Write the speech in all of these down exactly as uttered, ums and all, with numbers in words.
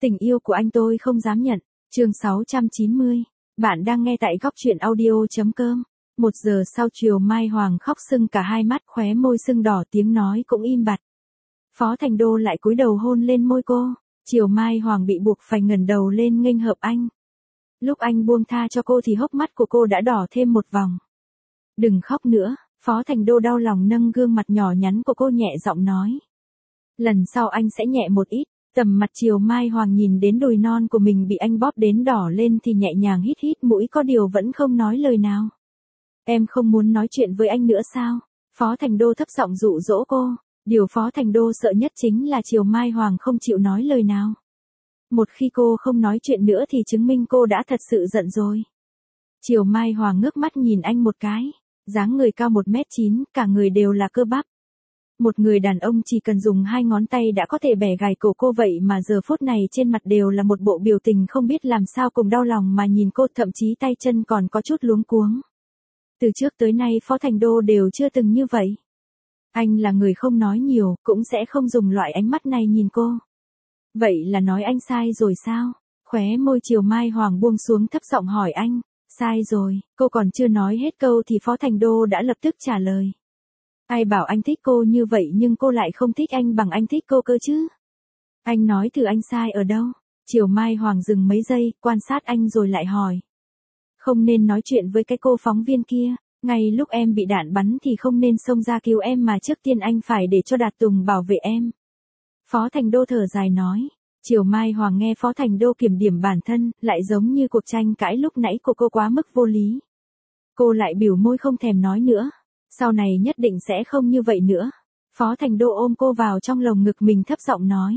Tình yêu của anh tôi không dám nhận. Chương sáu trăm chín mươi. Bạn đang nghe tại góc truyện audio.com. Một giờ sau chiều Mai Hoàng khóc sưng cả hai mắt, khóe môi sưng đỏ, tiếng nói cũng im bặt. Phó Thành Đô lại cúi đầu hôn lên môi cô. Chiều Mai Hoàng bị buộc phải ngẩng đầu lên nghênh hợp anh. Lúc anh buông tha cho cô thì hốc mắt của cô đã đỏ thêm một vòng. Đừng khóc nữa, Phó Thành Đô đau lòng nâng gương mặt nhỏ nhắn của cô nhẹ giọng nói. Lần sau anh sẽ nhẹ một ít. Tầm mặt Chiều Mai Hoàng nhìn đến đùi non của mình bị anh bóp đến đỏ lên thì nhẹ nhàng hít hít mũi, có điều vẫn không nói lời nào. Em không muốn nói chuyện với anh nữa sao? Phó Thành Đô thấp giọng dụ dỗ cô. Điều Phó Thành Đô sợ nhất chính là Chiều Mai Hoàng không chịu nói lời nào. Một khi cô không nói chuyện nữa thì chứng minh cô đã thật sự giận rồi. Chiều Mai Hoàng ngước mắt nhìn anh một cái. Dáng người cao một mét chín, cả người đều là cơ bắp. Một người đàn ông chỉ cần dùng hai ngón tay đã có thể bẻ gãy cổ cô, vậy mà giờ phút này trên mặt đều là một bộ biểu tình không biết làm sao cùng đau lòng mà nhìn cô, thậm chí tay chân còn có chút luống cuống. Từ trước tới nay Phó Thành Đô đều chưa từng như vậy. Anh là người không nói nhiều, cũng sẽ không dùng loại ánh mắt này nhìn cô. Vậy là nói anh sai rồi sao? Khóe môi Chiều Mai Hoàng buông xuống, thấp giọng hỏi anh. Sai rồi, cô còn chưa nói hết câu thì Phó Thành Đô đã lập tức trả lời. Ai bảo anh thích cô như vậy nhưng cô lại không thích anh bằng anh thích cô cơ chứ? Anh nói thử anh sai ở đâu? Chiều Mai Hoàng dừng mấy giây, quan sát anh rồi lại hỏi. Không nên nói chuyện với cái cô phóng viên kia, ngay lúc em bị đạn bắn thì không nên xông ra cứu em mà trước tiên anh phải để cho Đạt Tùng bảo vệ em. Phó Thành Đô thở dài nói. Chiều Mai Hoàng nghe Phó Thành Đô kiểm điểm bản thân, lại giống như cuộc tranh cãi lúc nãy của cô quá mức vô lý. Cô lại bĩu môi không thèm nói nữa. Sau này nhất định sẽ không như vậy nữa. Phó Thành Đô ôm cô vào trong lồng ngực mình, thấp giọng nói.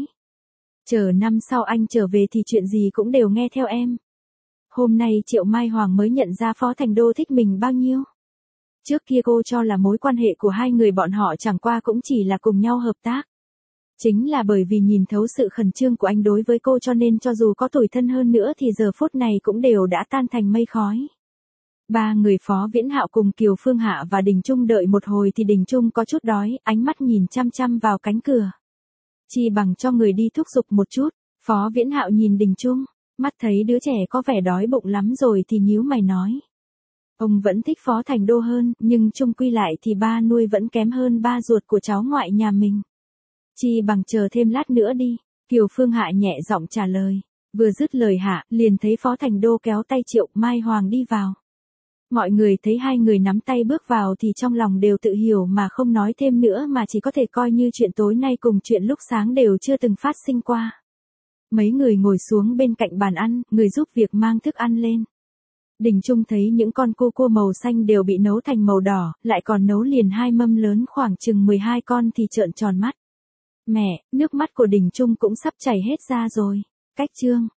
Chờ năm sau anh trở về thì chuyện gì cũng đều nghe theo em. Hôm nay Triệu Mai Hoàng mới nhận ra Phó Thành Đô thích mình bao nhiêu. Trước kia cô cho là mối quan hệ của hai người bọn họ chẳng qua cũng chỉ là cùng nhau hợp tác. Chính là bởi vì nhìn thấu sự khẩn trương của anh đối với cô cho nên cho dù có tủi thân hơn nữa thì giờ phút này cũng đều đã tan thành mây khói. Ba người Phó Viễn Hạo cùng Kiều Phương Hạ và Đình Trung đợi một hồi thì Đình Trung có chút đói, ánh mắt nhìn chăm chăm vào cánh cửa. Chi bằng cho người đi thúc giục một chút. Phó Viễn Hạo nhìn Đình Trung, mắt thấy đứa trẻ có vẻ đói bụng lắm rồi thì nhíu mày nói. Ông vẫn thích Phó Thành Đô hơn, nhưng chung quy lại thì ba nuôi vẫn kém hơn ba ruột của cháu ngoại nhà mình. Chi bằng chờ thêm lát nữa đi. Kiều Phương Hạ nhẹ giọng trả lời. Vừa dứt lời hạ, liền thấy Phó Thành Đô kéo tay Triệu Mai Hoàng đi vào. Mọi người thấy hai người nắm tay bước vào thì trong lòng đều tự hiểu mà không nói thêm nữa, mà chỉ có thể coi như chuyện tối nay cùng chuyện lúc sáng đều chưa từng phát sinh qua. Mấy người ngồi xuống bên cạnh bàn ăn, người giúp việc mang thức ăn lên. Đình Trung thấy những con cua cua màu xanh đều bị nấu thành màu đỏ, lại còn nấu liền hai mâm lớn khoảng chừng mười hai con thì trợn tròn mắt. Mẹ, nước mắt của Đình Trung cũng sắp chảy hết ra rồi. Cách chương.